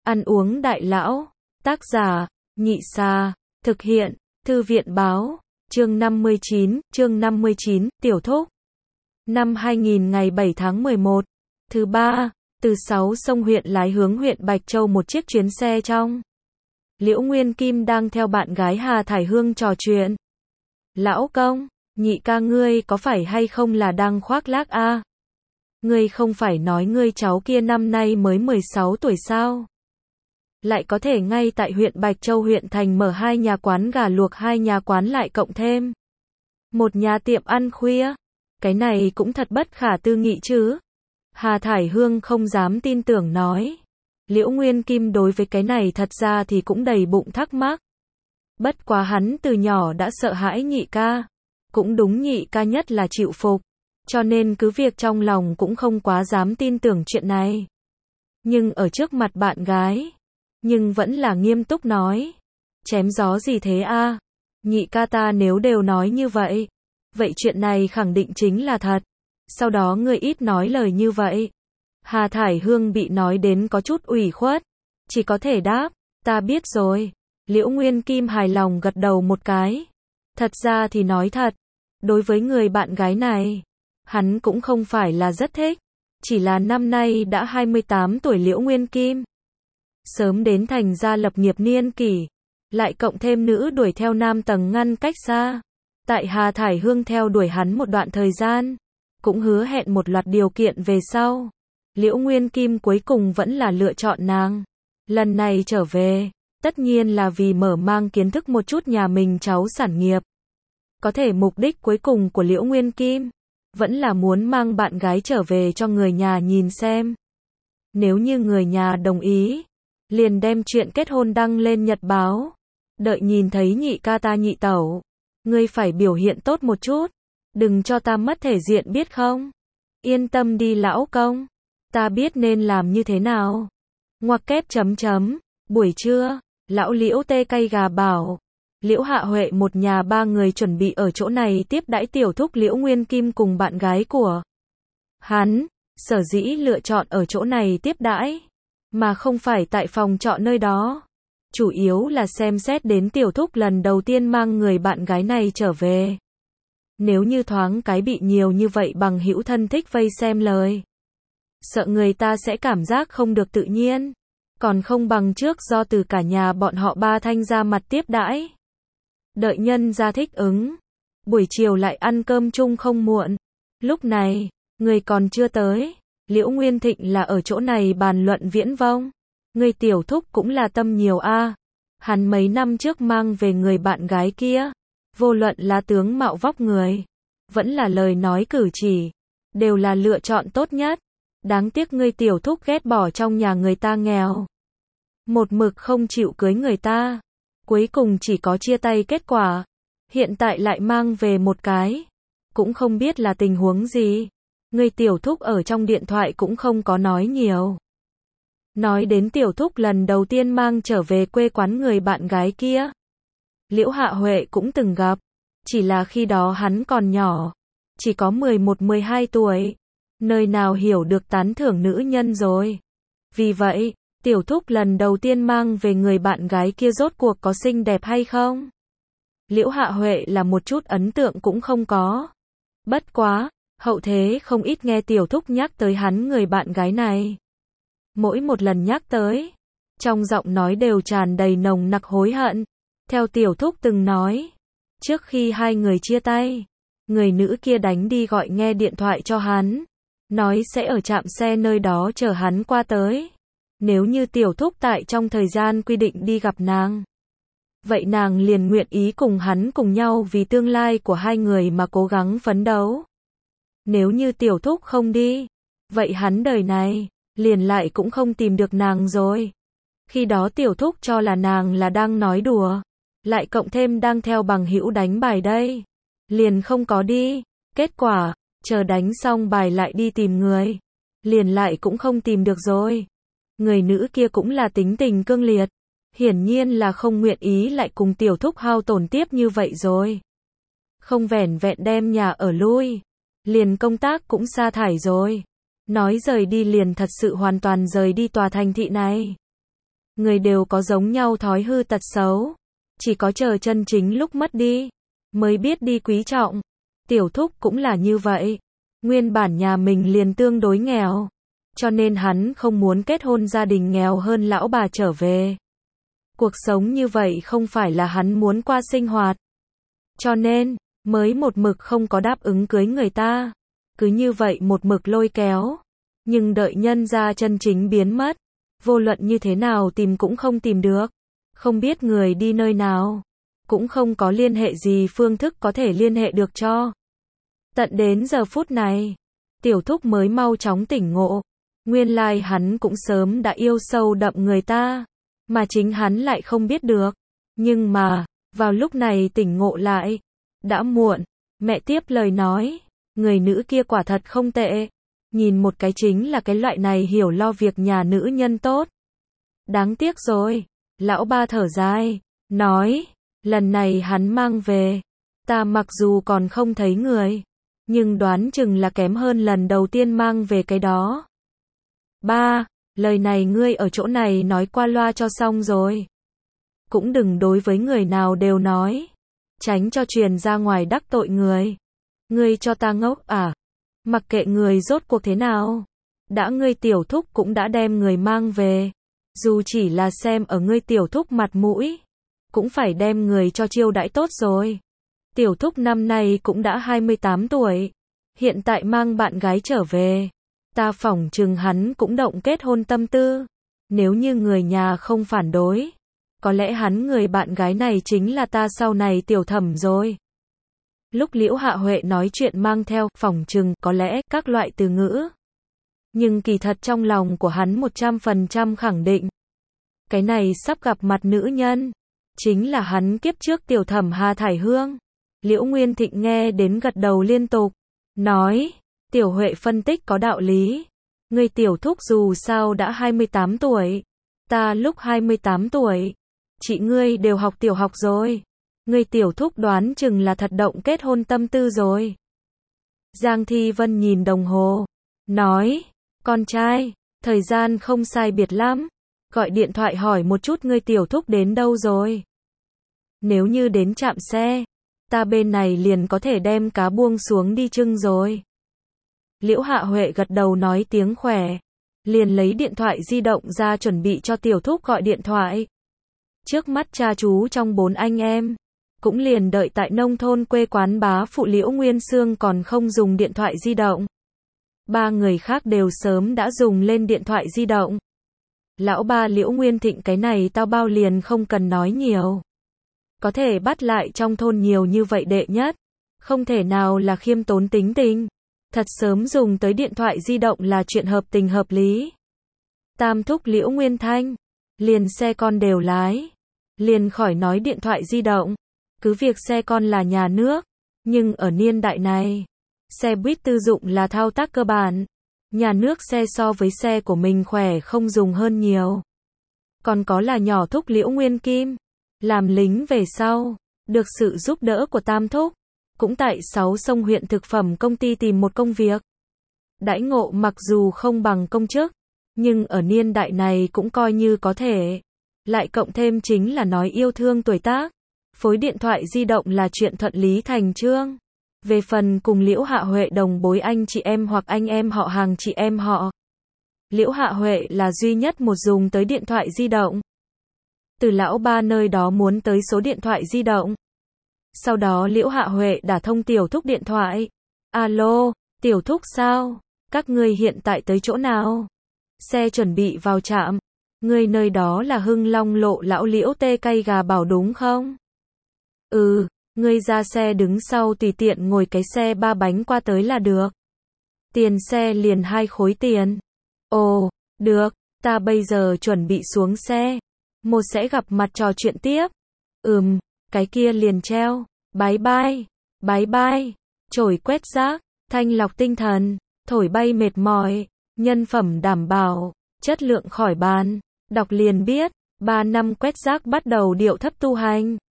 Ăn uống đại lão. Tác giả, Nhị Sa. Thực hiện, Thư viện báo. Chương 59, Tiểu Thúc. Năm 2000 ngày 7 tháng 11. Thứ ba, từ 6 sông huyện lái hướng huyện Bạch Châu một chiếc chuyến xe trong. Liễu Nguyên Kim đang theo bạn gái Hà Thải Hương trò chuyện. Lão công, nhị ca ngươi có phải hay không là đang khoác lác a? Ngươi không phải nói ngươi cháu kia năm nay mới 16 tuổi sao? Lại có thể ngay tại huyện Bạch Châu huyện thành mở 2 nhà quán gà luộc, 2 nhà quán lại cộng thêm 1 nhà tiệm ăn khuya. Cái này cũng thật bất khả tư nghị chứ. Hà Thải Hương không dám tin tưởng nói. Liễu Nguyên Kim đối với cái này thật ra thì cũng đầy bụng thắc mắc. Bất quá hắn từ nhỏ đã sợ hãi nhị ca. Cũng đúng, nhị ca nhất là chịu phục. Cho nên cứ việc trong lòng cũng không quá dám tin tưởng chuyện này. Nhưng ở trước mặt bạn gái, nhưng vẫn là nghiêm túc nói. Chém gió gì thế a? Nhị ca ta nếu đều nói như vậy, vậy chuyện này khẳng định chính là thật. Sau đó ngươi ít nói lời như vậy. Hà Thải Hương bị nói đến có chút ủy khuất, chỉ có thể đáp, ta biết rồi. Liễu Nguyên Kim hài lòng gật đầu một cái. Thật ra thì nói thật, đối với người bạn gái này, hắn cũng không phải là rất thích. Chỉ là năm nay đã 28 tuổi Liễu Nguyên Kim. Sớm đến thành gia lập nghiệp niên kỷ, lại cộng thêm nữ đuổi theo nam tầng ngăn cách xa. Tại Hà Thải Hương theo đuổi hắn một đoạn thời gian, cũng hứa hẹn một loạt điều kiện về sau. Liễu Nguyên Kim cuối cùng vẫn là lựa chọn nàng. Lần này trở về, tất nhiên là vì mở mang kiến thức một chút nhà mình cháu sản nghiệp. Có thể mục đích cuối cùng của Liễu Nguyên Kim vẫn là muốn mang bạn gái trở về cho người nhà nhìn xem. Nếu như người nhà đồng ý, liền đem chuyện kết hôn đăng lên nhật báo. Đợi nhìn thấy nhị ca ta nhị tẩu, ngươi phải biểu hiện tốt một chút, đừng cho ta mất thể diện biết không? Yên tâm đi lão công, ta biết nên làm như thế nào. Ngoặc kép chấm chấm, buổi trưa, lão Liễu tê cay gà bảo. Liễu Hạ Huệ một nhà 3 người chuẩn bị ở chỗ này tiếp đãi tiểu thúc Liễu Nguyên Kim cùng bạn gái của hắn. Sở dĩ lựa chọn ở chỗ này tiếp đãi, mà không phải tại phòng trọ nơi đó, chủ yếu là xem xét đến tiểu thúc lần đầu tiên mang người bạn gái này trở về. Nếu như thoáng cái bị nhiều như vậy bằng hữu thân thích vây xem lời, sợ người ta sẽ cảm giác không được tự nhiên, còn không bằng trước do từ cả nhà bọn họ ba thanh ra mặt tiếp đãi. Đợi nhân ra thích ứng, buổi chiều lại ăn cơm chung không muộn. Lúc này, người còn chưa tới, Liễu Nguyên Thịnh là ở chỗ này bàn luận viễn vông. Người tiểu thúc cũng là tâm nhiều a. Hắn mấy năm trước mang về người bạn gái kia, vô luận là tướng mạo vóc người, vẫn là lời nói cử chỉ, đều là lựa chọn tốt nhất. Đáng tiếc người tiểu thúc ghét bỏ trong nhà người ta nghèo, một mực không chịu cưới người ta, cuối cùng chỉ có chia tay kết quả. Hiện tại lại mang về một cái, cũng không biết là tình huống gì. Người tiểu thúc ở trong điện thoại cũng không có nói nhiều. Nói đến tiểu thúc lần đầu tiên mang trở về quê quán người bạn gái kia, Liễu Hạ Huệ cũng từng gặp, chỉ là khi đó hắn còn nhỏ, chỉ có 11-12 tuổi, nơi nào hiểu được tán thưởng nữ nhân rồi. Vì vậy, tiểu thúc lần đầu tiên mang về người bạn gái kia rốt cuộc có xinh đẹp hay không? Liễu Hạ Huệ là một chút ấn tượng cũng không có. Bất quá, hậu thế không ít nghe tiểu thúc nhắc tới hắn người bạn gái này. Mỗi một lần nhắc tới, trong giọng nói đều tràn đầy nồng nặc hối hận. Theo tiểu thúc từng nói, trước khi hai người chia tay, người nữ kia đánh đi gọi nghe điện thoại cho hắn, nói sẽ ở trạm xe nơi đó chờ hắn qua tới. Nếu như tiểu thúc tại trong thời gian quy định đi gặp nàng, vậy nàng liền nguyện ý cùng hắn cùng nhau vì tương lai của hai người mà cố gắng phấn đấu. Nếu như tiểu thúc không đi, vậy hắn đời này liền lại cũng không tìm được nàng rồi. Khi đó tiểu thúc cho là nàng là đang nói đùa, lại cộng thêm đang theo bằng hữu đánh bài đây, liền không có đi. Kết quả, chờ đánh xong bài lại đi tìm người, liền lại cũng không tìm được rồi. Người nữ kia cũng là tính tình cương liệt, hiển nhiên là không nguyện ý lại cùng tiểu thúc hao tổn tiếp như vậy rồi. Không vẻn vẹn đem nhà ở lui, liền công tác cũng sa thải rồi. Nói rời đi liền thật sự hoàn toàn rời đi tòa thành thị này. Người đều có giống nhau thói hư tật xấu. Chỉ có chờ chân chính lúc mất đi, mới biết đi quý trọng. Tiểu thúc cũng là như vậy. Nguyên bản nhà mình liền tương đối nghèo. Cho nên hắn không muốn kết hôn gia đình nghèo hơn lão bà trở về. Cuộc sống như vậy không phải là hắn muốn qua sinh hoạt. Cho nên, mới một mực không có đáp ứng cưới người ta. Cứ như vậy một mực lôi kéo. Nhưng đợi nhân ra chân chính biến mất. Vô luận như thế nào tìm cũng không tìm được. Không biết người đi nơi nào. Cũng không có liên hệ gì phương thức có thể liên hệ được cho. Tận đến giờ phút này, tiểu thúc mới mau chóng tỉnh ngộ. Nguyên lai hắn cũng sớm đã yêu sâu đậm người ta. Mà chính hắn lại không biết được. Nhưng mà, vào lúc này tỉnh ngộ lại. Đã muộn. Mẹ tiếp lời nói. Người nữ kia quả thật không tệ. Nhìn một cái chính là cái loại này hiểu lo việc nhà nữ nhân tốt. Đáng tiếc rồi. Lão ba thở dài. Nói. Lần này hắn mang về. Ta mặc dù còn không thấy người. Nhưng đoán chừng là kém hơn lần đầu tiên mang về cái đó. Ba. Lời này ngươi ở chỗ này nói qua loa cho xong rồi. Cũng đừng đối với người nào đều nói. Tránh cho truyền ra ngoài đắc tội người. Ngươi cho ta ngốc à? Mặc kệ người rốt cuộc thế nào. Đã ngươi tiểu thúc cũng đã đem người mang về. Dù chỉ là xem ở ngươi tiểu thúc mặt mũi. Cũng phải đem người cho chiêu đãi tốt rồi. Tiểu thúc năm nay cũng đã 28 tuổi. Hiện tại mang bạn gái trở về. Ta phỏng chừng hắn cũng động kết hôn tâm tư. Nếu như người nhà không phản đối. Có lẽ hắn người bạn gái này chính là ta sau này tiểu thẩm rồi. Lúc Liễu Hạ Huệ nói chuyện mang theo phỏng chừng có lẽ các loại từ ngữ. Nhưng kỳ thật trong lòng của hắn 100% khẳng định. Cái này sắp gặp mặt nữ nhân. Chính là hắn kiếp trước tiểu thẩm Hà Thải Hương. Liễu Nguyên Thịnh nghe đến gật đầu liên tục. Nói. Tiểu Huệ phân tích có đạo lý. Người tiểu thúc dù sao đã 28 tuổi. Ta lúc 28 tuổi. Chị ngươi đều học tiểu học rồi. Người tiểu thúc đoán chừng là thật động kết hôn tâm tư rồi. Giang Thi Vân nhìn đồng hồ. Nói. Con trai. Thời gian không sai biệt lắm. Gọi điện thoại hỏi một chút người tiểu thúc đến đâu rồi. Nếu như đến trạm xe. Ta bên này liền có thể đem cá buông xuống đi trưng rồi. Liễu Hạ Huệ gật đầu nói tiếng khỏe. Liền lấy điện thoại di động ra chuẩn bị cho tiểu thúc gọi điện thoại. Trước mắt cha chú trong 4 anh em. Cũng liền đợi tại nông thôn quê quán bá phụ Liễu Nguyên Xương còn không dùng điện thoại di động. 3 người khác đều sớm đã dùng lên điện thoại di động. Lão ba Liễu Nguyên Thịnh cái này tao bao liền không cần nói nhiều. Có thể bắt lại trong thôn nhiều như vậy đệ nhất. Không thể nào là khiêm tốn tính tình. Thật sớm dùng tới điện thoại di động là chuyện hợp tình hợp lý. Tam thúc Liễu Nguyên Thanh. Liền xe con đều lái. Liền khỏi nói điện thoại di động. Cứ việc xe con là nhà nước. Nhưng ở niên đại này. Xe buýt tư dụng là thao tác cơ bản. Nhà nước xe so với xe của mình khỏe không dùng hơn nhiều. Còn có là nhỏ thúc Liễu Nguyên Kim. Làm lính về sau. Được sự giúp đỡ của tam thúc. Cũng tại 6 Sông huyện thực phẩm công ty tìm một công việc. Đãi ngộ mặc dù không bằng công chức. Nhưng ở niên đại này cũng coi như có thể. Lại cộng thêm chính là nói yêu thương tuổi tác. Phối điện thoại di động là chuyện thuận lý thành chương. Về phần cùng Liễu Hạ Huệ đồng bối anh chị em hoặc anh em họ hàng chị em họ. Liễu Hạ Huệ là duy nhất một dùng tới điện thoại di động. Từ lão ba nơi đó muốn tới số điện thoại di động. Sau đó Liễu Hạ Huệ đã thông tiểu thúc điện thoại. Alo, tiểu thúc sao? Các ngươi hiện tại tới chỗ nào? Xe chuẩn bị vào trạm. Ngươi nơi đó là Hưng Long lộ lão Liễu tê cay gà bảo đúng không? Ừ, ngươi ra xe đứng sau tùy tiện ngồi cái xe 3 bánh qua tới là được. Tiền xe liền 2 khối tiền. Ồ, được, ta bây giờ chuẩn bị xuống xe. Một sẽ gặp mặt trò chuyện tiếp. Cái kia liền treo. Bye bye. Bye bye. Chổi quét rác. Thanh lọc tinh thần. Thổi bay mệt mỏi. Nhân phẩm đảm bảo. Chất lượng khỏi bàn. Đọc liền biết. 3 năm quét rác bắt đầu điệu thấp tu hành.